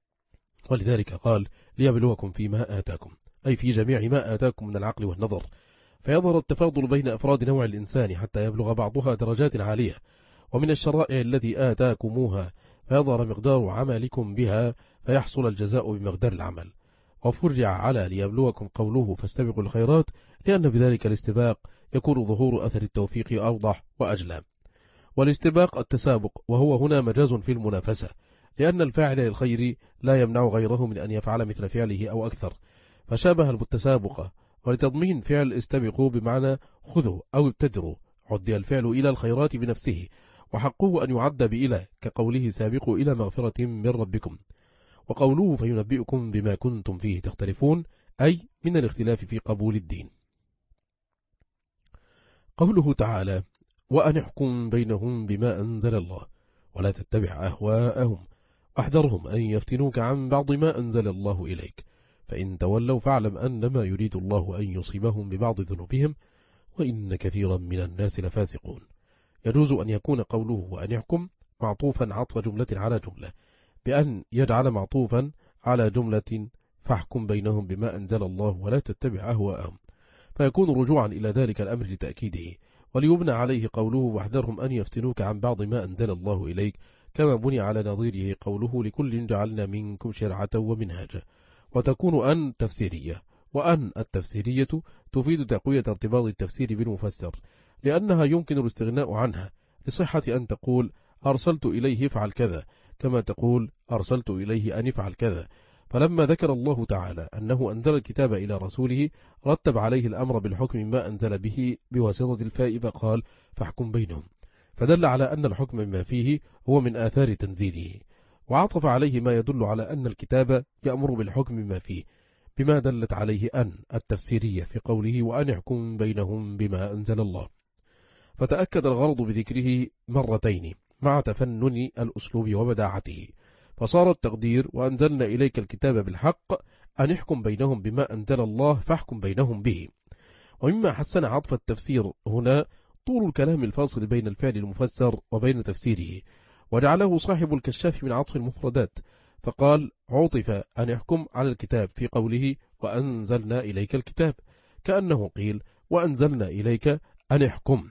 ولذلك قال ليبلوكم فيما آتاكم، أي في جميع ما آتاكم من العقل والنظر، فيظهر التفاضل بين أفراد نوع الإنسان حتى يبلغ بعضها درجات عالية. ومن الشرائع التي آتاكموها فيظهر مقدار عملكم بها، فيحصل الجزاء بمقدار العمل. وفرع على ليبلوكم قوله فاستبقوا الخيرات، لأن بذلك الاستباق يكون ظهور أثر التوفيق أوضح وأجلى. والاستباق التسابق، وهو هنا مجاز في المنافسة، لأن الفاعل للخير لا يمنع غيره من أن يفعل مثل فعله أو أكثر، فشابه التسابق. ولتضمين فعل استبقوا بمعنى خذوا أو ابتدروا، عدي الفعل إلى الخيرات بنفسه، وحقه أن يعد بإلى كقوله سابقوا إلى مغفرة من ربكم. وقوله فينبئكم بما كنتم فيه تختلفون، أي من الاختلاف في قبول الدين. قوله تعالى وأن احكم بينهم بما أنزل الله ولا تتبع أهواءهم واحذرهم أن يفتنوك عن بعض ما أنزل الله إليك، فإن تولوا فاعلم أنما يريد الله أن يصيبهم ببعض ذنوبهم وإن كثيرا من الناس لفاسقون. يجوز أن يكون قوله وأن يحكم معطوفا عطف جملة على جملة، بأن يجعل معطوفا على جملة فاحكم بينهم بما أنزل الله ولا تتبع أهواءهم، فيكون رجوعا إلى ذلك الأمر لتأكيده. وليبنى عليه قوله واحذرهم أن يفتنوك عن بعض ما أنزل الله إليك، كما بني على نظيره قوله لكل جعلنا منكم شرعة ومنهاجا. وتكون أن تفسيرية، وأن التفسيرية تفيد تقوية ارتباط التفسير بالمفسر، لأنها يمكن الاستغناء عنها، لصحة أن تقول أرسلت إليه فعل كذا، كما تقول أرسلت إليه أن يفعل كذا. فلما ذكر الله تعالى أنه أنزل الكتاب إلى رسوله رتب عليه الأمر بالحكم ما أنزل به بواسطة الفاء، فقال فاحكم بينهم، فدل على أن الحكم ما فيه هو من آثار تنزيله، وعطف عليه ما يدل على أن الكتاب يأمر بالحكم ما فيه، بما دلت عليه أن التفسيرية في قوله وأن يحكم بينهم بما أنزل الله. فتأكد الغرض بذكره مرتين مع تفنن الأسلوب وبداعته، فصار التقدير وأنزلنا إليك الكتاب بالحق أن يحكم بينهم بما أنزل الله فاحكم بينهم به. ومما حسن عطف التفسير هنا طول الكلام الفاصل بين الفعل المفسر وبين تفسيره، وجعله صاحب الكشاف من عطف المفردات، فقال عطف أن يحكم على الكتاب في قوله وأنزلنا إليك الكتاب، كأنه قيل وأنزلنا إليك أن يحكم،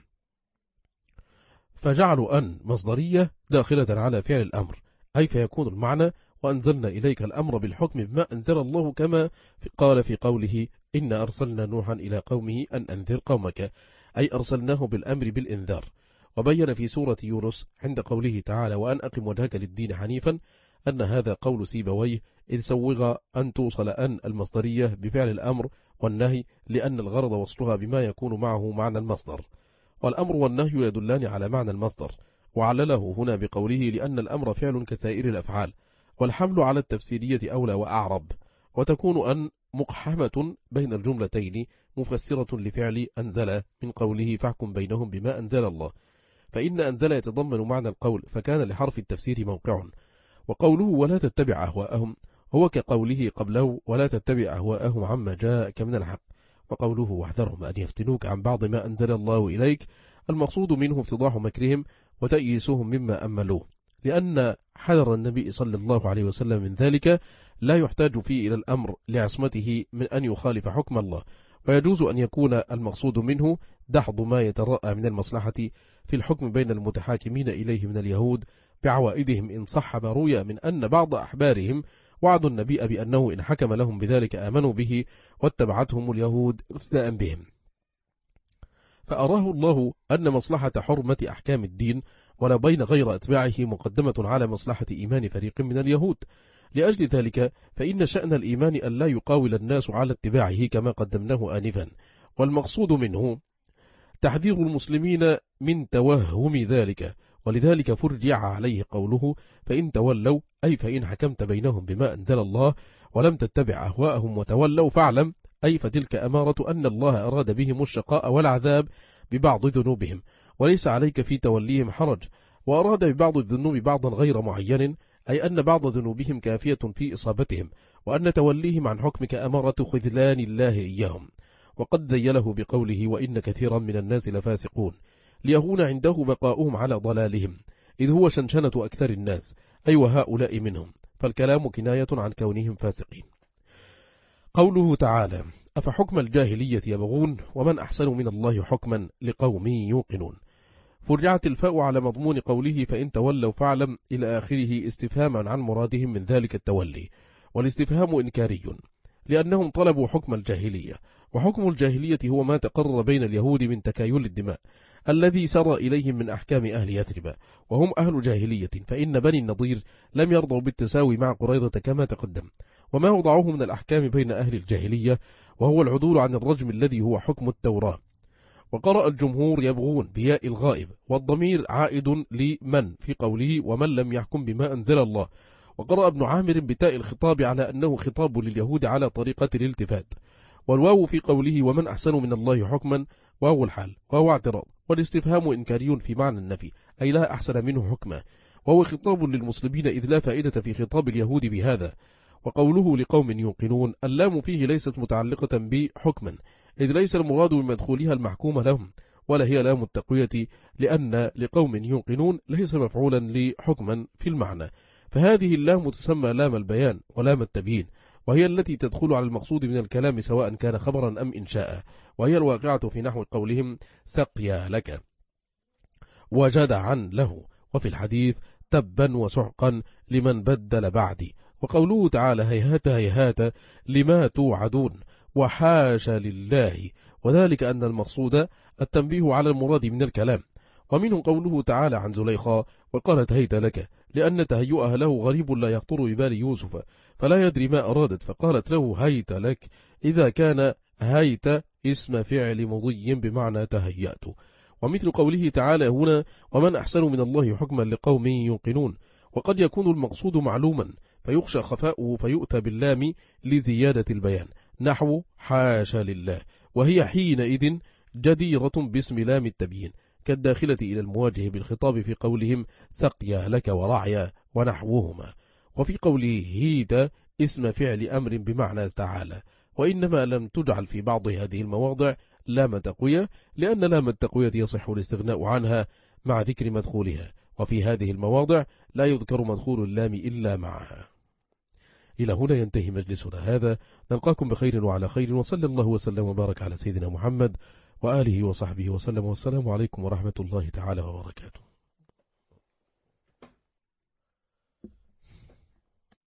فجعلوا أن مصدرية داخلة على فعل الأمر، أي فيكون المعنى وأنزلنا إليك الأمر بالحكم بما أنزل الله، كما قال في قوله إن أرسلنا نوحا إلى قومه أن أنذر قومك، أي أرسلناه بالأمر بالإنذار. وبين في سورة يونس عند قوله تعالى وأن أقم وجهك للدين حنيفا أن هذا قول سيبويه، إذ سوغ أن توصل أن المصدرية بفعل الأمر والنهي، لأن الغرض وصلها بما يكون معه معنى المصدر، والأمر والنهي يدلان على معنى المصدر، وعلله هنا بقوله لأن الأمر فعل كسائر الأفعال، والحمل على التفسيرية أولى وأعرب، وتكون أن مقحمة بين الجملتين مفسرة لفعل أنزل من قوله فاحكم بينهم بما أنزل الله، فإن أنزل يتضمن معنى القول، فكان لحرف التفسير موقع. وقوله ولا تتبع أهواءهم هو كقوله قبله ولا تتبع أهواءهم عما جاءك من الحق، وقوله واحذرهم أن يفتنوك عن بعض ما أنزل الله إليك، المقصود منه افتضاح مكرهم وتأييسهم مما أملوه، لأن حذر النبي صلى الله عليه وسلم من ذلك لا يحتاج فيه إلى الأمر لعصمته من أن يخالف حكم الله، ويجوز أن يكون المقصود منه دحض ما يترأى من المصلحة في الحكم بين المتحاكمين إليه من اليهود بعوائدهم، إن صح ما روي من أن بعض أحبارهم وعدوا النبي بأنه إن حكم لهم بذلك آمنوا به واتبعتهم اليهود اقتداء بهم، فأراه الله أن مصلحة حرمة أحكام الدين ولا بين غير أتباعه مقدمة على مصلحة إيمان فريق من اليهود. لأجل ذلك فإن شأن الإيمان أن لا يقاول الناس على اتباعه كما قدمناه آنفا، والمقصود منه تحذير المسلمين من توهم ذلك، ولذلك فرجع عليه قوله فإن تولوا، أي فإن حكمت بينهم بما أنزل الله ولم تتبع أهواءهم وتولوا فاعلم، أي فتلك أمارة أن الله أراد بهم الشقاء والعذاب ببعض ذنوبهم، وليس عليك في توليهم حرج، وأراد ببعض الذنوب بعضا غير معين، أي أن بعض ذنوبهم كافية في إصابتهم، وأن توليهم عن حكمك أمارة خذلان الله إياهم. وقد ذيله بقوله وإن كثيرا من الناس لفاسقون، ليهون عنده بقاؤهم على ضلالهم، إذ هو شنشنة أكثر الناس، أي وهؤلاء منهم، فالكلام كناية عن كونهم فاسقين. قوله تعالى أفحكم الجاهلية يبغون ومن أحسن من الله حكما لقوم يوقنون، فرجعت الفاء على مضمون قوله فإن تولوا فاعلم إلى آخره استفهاما عن مرادهم من ذلك التولي، والاستفهام إنكاري لأنهم طلبوا حكم الجاهلية، وحكم الجاهلية هو ما تقرر بين اليهود من تكايل الدماء الذي سر إليهم من أحكام أهل يثرب، وهم أهل جاهلية، فإن بني النضير لم يرضوا بالتساوي مع قريظة كما تقدم، وما وضعوه من الأحكام بين أهل الجاهلية وهو العدول عن الرجم الذي هو حكم التوراة. وقرأ الجمهور يبغون بياء الغائب، والضمير عائد لمن في قوله ومن لم يحكم بما أنزل الله، وقرأ ابن عامر بتاء الخطاب على أنه خطاب لليهود على طريقة الالتفات، والواو في قوله ومن أحسن من الله حكما واو الحال وهو اعتراض، والاستفهام إنكاري في معنى النفي، أي لا أحسن منه حكما، وهو خطاب للمسلمين إذ لا فائدة في خطاب اليهود بهذا. وقوله لقوم يوقنون اللام فيه ليست متعلقة بحكما، إذ ليس المراد بمدخولها المحكوم لهم، ولا هي لام التقوية، لأن لقوم يوقنون ليس مفعولا لحكما في المعنى، فهذه اللام تسمى لام البيان ولام التبيين، وهي التي تدخل على المقصود من الكلام سواء كان خبرا أم إنشاء، وهي الواقعة في نحو قولهم سقيا لك وجدعا له، وفي الحديث تبا وسحقا لمن بدل بعدي. وقوله تعالى هيهات هيهات لما توعدون وحاشا لله، وذلك أن المقصود التنبيه على المراد من الكلام. ومنه قوله تعالى عن زليخا وقالت هيت لك، لأن تهيؤها له غريب لا يخطر ببال يوسف، فلا يدري ما أرادت، فقالت له هيت لك، إذا كان هيت اسم فعل مضي بمعنى تهيأت. ومثل قوله تعالى هنا ومن أحسن من الله حكما لقوم يوقنون، وقد يكون المقصود معلوما فيخشى خفاؤه فيؤتى باللام لزيادة البيان نحو حاشا لله، وهي حينئذ جديرة باسم لام التبيين كالداخلة إلى المواجه بالخطاب في قولهم سقيا لك ورعيا ونحوهما. وفي قوله هيت اسم فعل أمر بمعنى تعالى، وإنما لم تجعل في بعض هذه المواضع لام تقوية، لأن لام التقوية يصح الاستغناء عنها مع ذكر مدخولها، وفي هذه المواضع لا يذكر مدخول اللام إلا معها. إلى هنا ينتهي مجلسنا هذا، نلقاكم بخير وعلى خير، وصلى الله وسلم وبارك على سيدنا محمد وآله وصحبه وسلم، والسلام عليكم ورحمة الله تعالى وبركاته.